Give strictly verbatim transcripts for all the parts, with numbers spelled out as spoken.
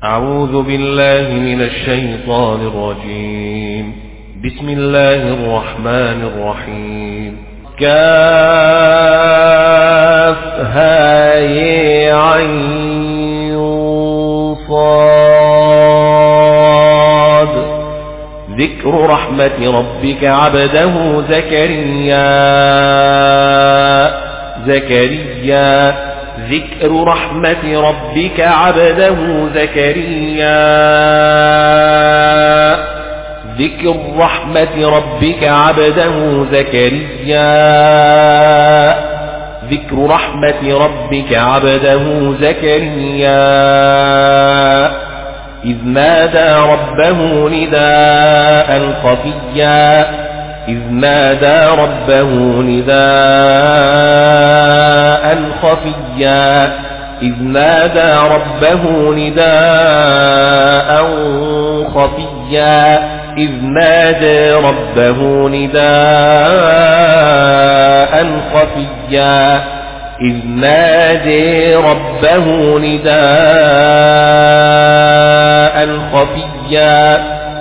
أعوذ بالله من الشيطان الرجيم. بسم الله الرحمن الرحيم. كافها يا عين صاد. ذكر رحمة ربك عبده زكريا زكريا ذكر رحمة ربك عبده زكريا ذكر رحمة ربك عبده زكريا ذكر رحمة ربك عبده زكريا إذ نادى ربه نداء خفيا إذ نادى ربه نداء خفيا إذ نادى ربه نداء خفيا إذ نادى ربه نداء خفيا إذ نادى ربه نداء خفيا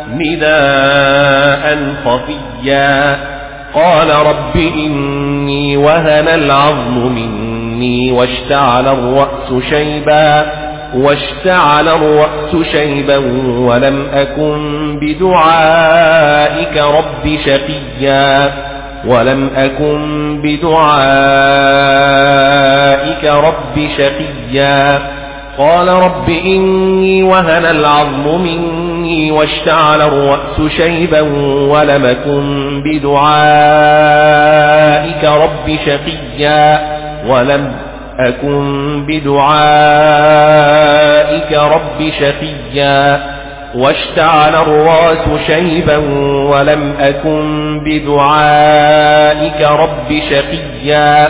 نداء خفيا قال رب إني وهن العظم مني واشتعل الرأس شيبا واشتعل الرأس شيبا ولم أكن بدعائك رب شقيا ولم أكن بدعائك رب شقيا قال رب إني وهن العظم مني واشتعل الرأس شيبا ولم أكن بدعائك رب شقيا ولم أكن بدعائك رب شقيا واشتعل الرأس شيبا ولم أكن بدعائك رب شقيا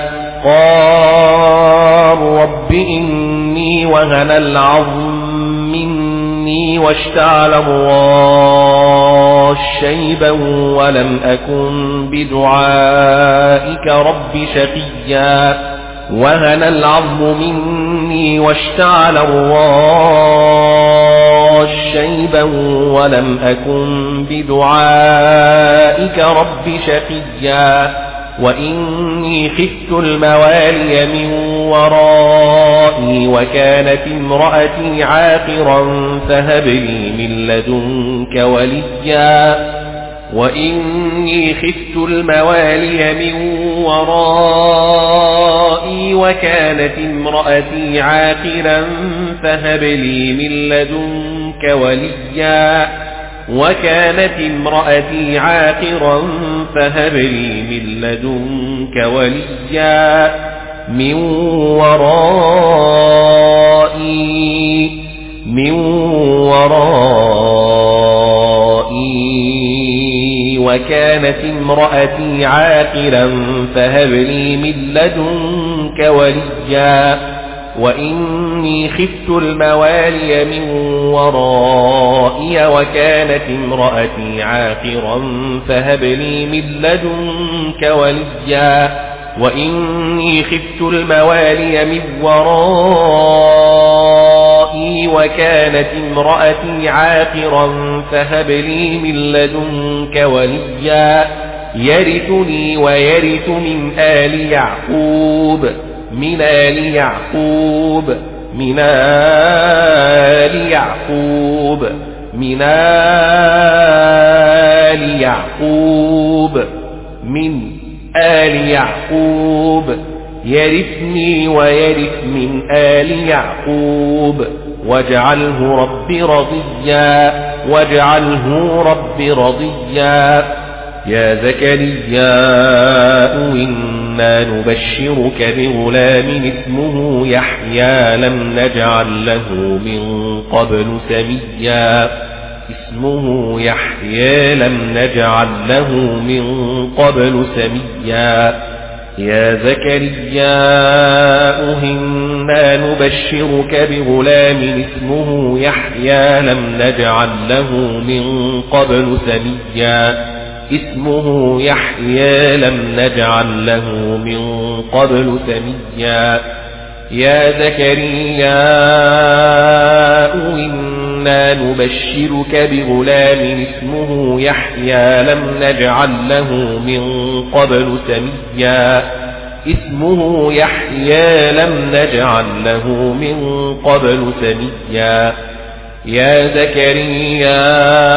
قال رب إني وهن العظم مني واشتعل الرأس شيبا ولم أكن بدعائك رب شقيا وهن العظم مني واشتعل الرأس شيبا ولم أكن بدعائك رب شقيا وإني خفت الموالي من ورائي وكانت امرأتي عاقرا فهب لي من لدنك وليا وإني خفت الموالي من ورائي وكانت امرأتي عاقرا فهب لي من لدنك وليا وكانت امرأتي عاقرا فهب لي من لدنك وليا من ورائي من ورائي وكانت امرأتي عاقرا فهب لي من لدنك وليا وإني خفت الموالي من ورائي وكانت امرأتي عاقرا فهب لي من لدنك وليا وإني خفت الموالي من ورائي وكانت امرأتي عاقرا فهب لي من لدنك وليا يرثني ويرث من آل يعقوب من آل يعقوب من آل يعقوب من آل يعقوب من آل يعقوب يرثني ويرث من آل يعقوب واجعله رب رضيا واجعله رب رضيا يا زكريا إنا نبشرك بغلام اسمه يحيى لم نجعل له من قبل سميا اسمه يحيى لم نجعل له من قبل سميا يا زكريا إنا نبشرك بغلام اسمه يحيى لم نجعل له من قبل سميا اسمه يحيى لم نجعل له من قبل سميا يا زكريا إنا نبشرك بغلام اسمه يحيى لم نجعل له من قبل سميا اسمه يحيى لم نجعل له من قبل سميا يا زكريا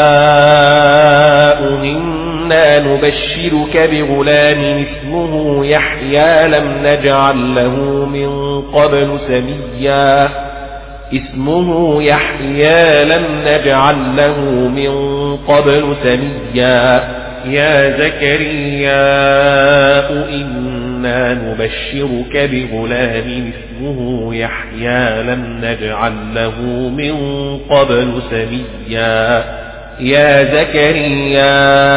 إنا نبشرك بغلام اسمه يحيى لم نجعل له من قبل سميا اسمه يحيى لم نجعل له من قبل سميا يا زكريا إنا نبشرك بغلام اسمه يحيى لم نجعل له من قبل سميا يا زكريا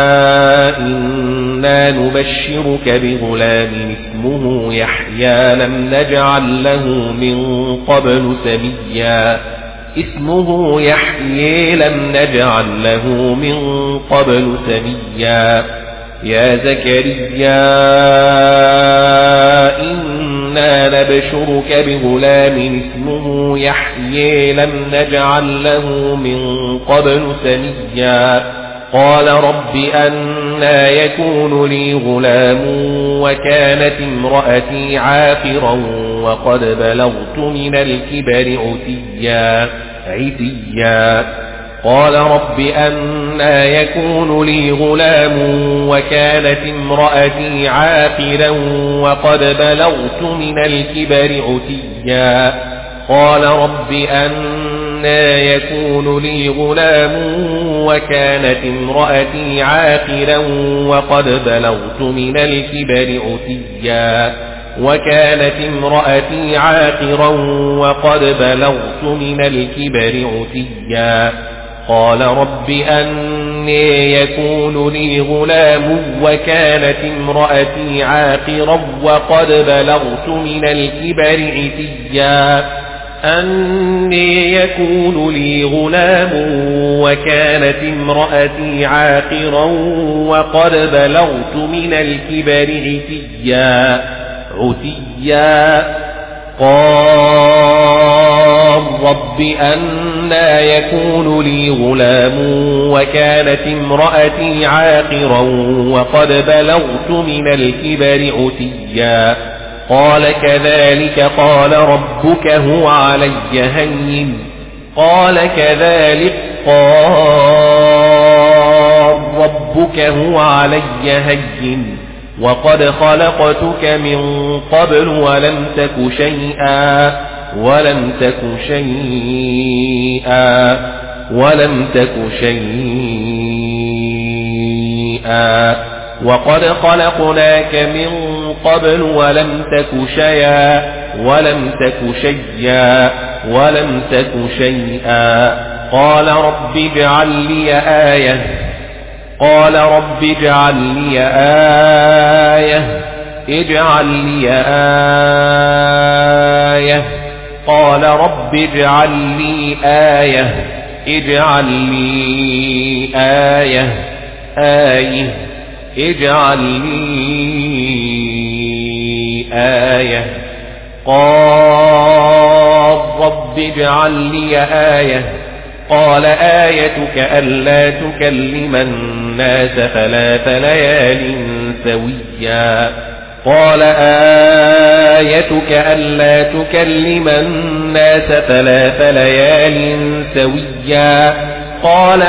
إنا نبشرك بغلام اسمه يحيى لم نجعل له من قبل سميا اسمه يحيى لم نجعل له من قبل سميا يا زكريا إنا نبشرك بغلام اسمه يحيى لم نجعل له من قبل سميا قال رب أنى يكون لي غلام وكانت امرأتي عاقرا وقد بلغت من الكبر عتيا عتيا قال رب أنى يكون لي غلام وكانت امرأتي عاقرا وقد بلغت من الكبر عتيا قال رب أنى يكون لي غلام وكانت امرأتي عاقرا وقد بلغت من الكبر عتيا وكانت امرأتي عاقرا وقد بلغت من الكبر عتيا قال رب أنى يكون لي غلام وكانت امرأتي عاقرا وقد بلغت من الكبر عتيا أني يكون لي غلام وكانت امرأتي عاقرا وقد بلغت من الكبر عتيا عتيا قال رب أنى يكون لي غلام وكانت امرأتي عاقرا وقد بلغت من الكبر عتيا قال كذلك قال ربك هو علي هين قال كذلك قال ربك هو علي هين وقد خلقتك من قبل ولم تك شيئا ولم تك شيئا ولم تك شيئا وقد خلقناك من قبل ولم تك شيئا ولم تك شيئا ولم تك شيئا قال رب اجعل لي آية قال رب اجعل لي آية اجعل لي آية قال رب اجعل لي آية اجعل لي آية آية اجعل لي آية قال رب اجعل لي آية قال آيتك ألا تكلم الناس ثلاث ليال سويا قال آيتك ألا تكلم الناس ثلاث ليال سويا قال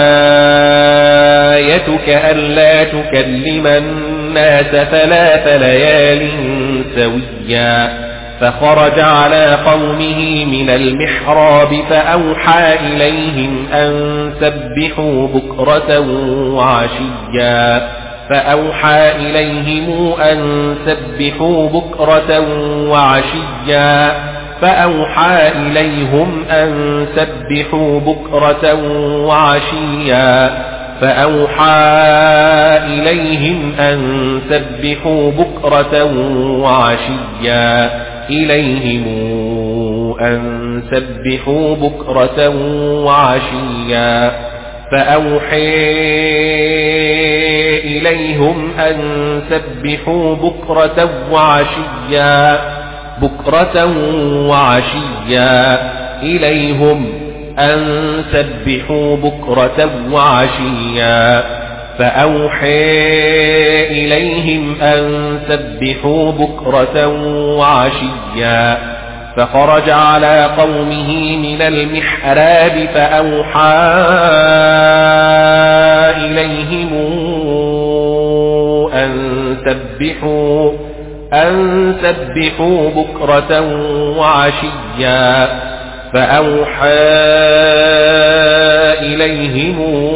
آيتك ألا تكلم الناس ثلاث ليال سويا فخرج على قومه من المحراب فأوحى إليهم أن سبحوا بكرة وعشيا فأوحى إليهم أن سبحوا بكرة وعشيا فأوحى إليهم أن سبحوا بكرة وعشيا فأوحى إليهم أن سبحوا بكرة وعشيا إليهم أن سبحوا بكرة وعشيا فأوحى إليهم أن سبحوا بكرة وعشيا بكرة وعشيا إليهم أن سبحوا بكرة وعشيا فأوحى إليهم أن سبحوا بكرة وعشيا فخرج على قومه من المحراب فأوحى إليهم أن سبحوا أن سبحوا بكرة وعشيا فأوحى إليهم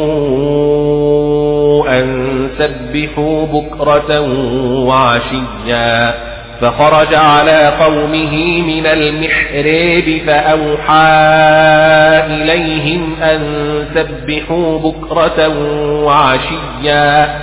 أن سبحوا بكرة وعشيا فخرج على قومه من المحراب فأوحى إليهم أن سبحوا بكرة وعشيا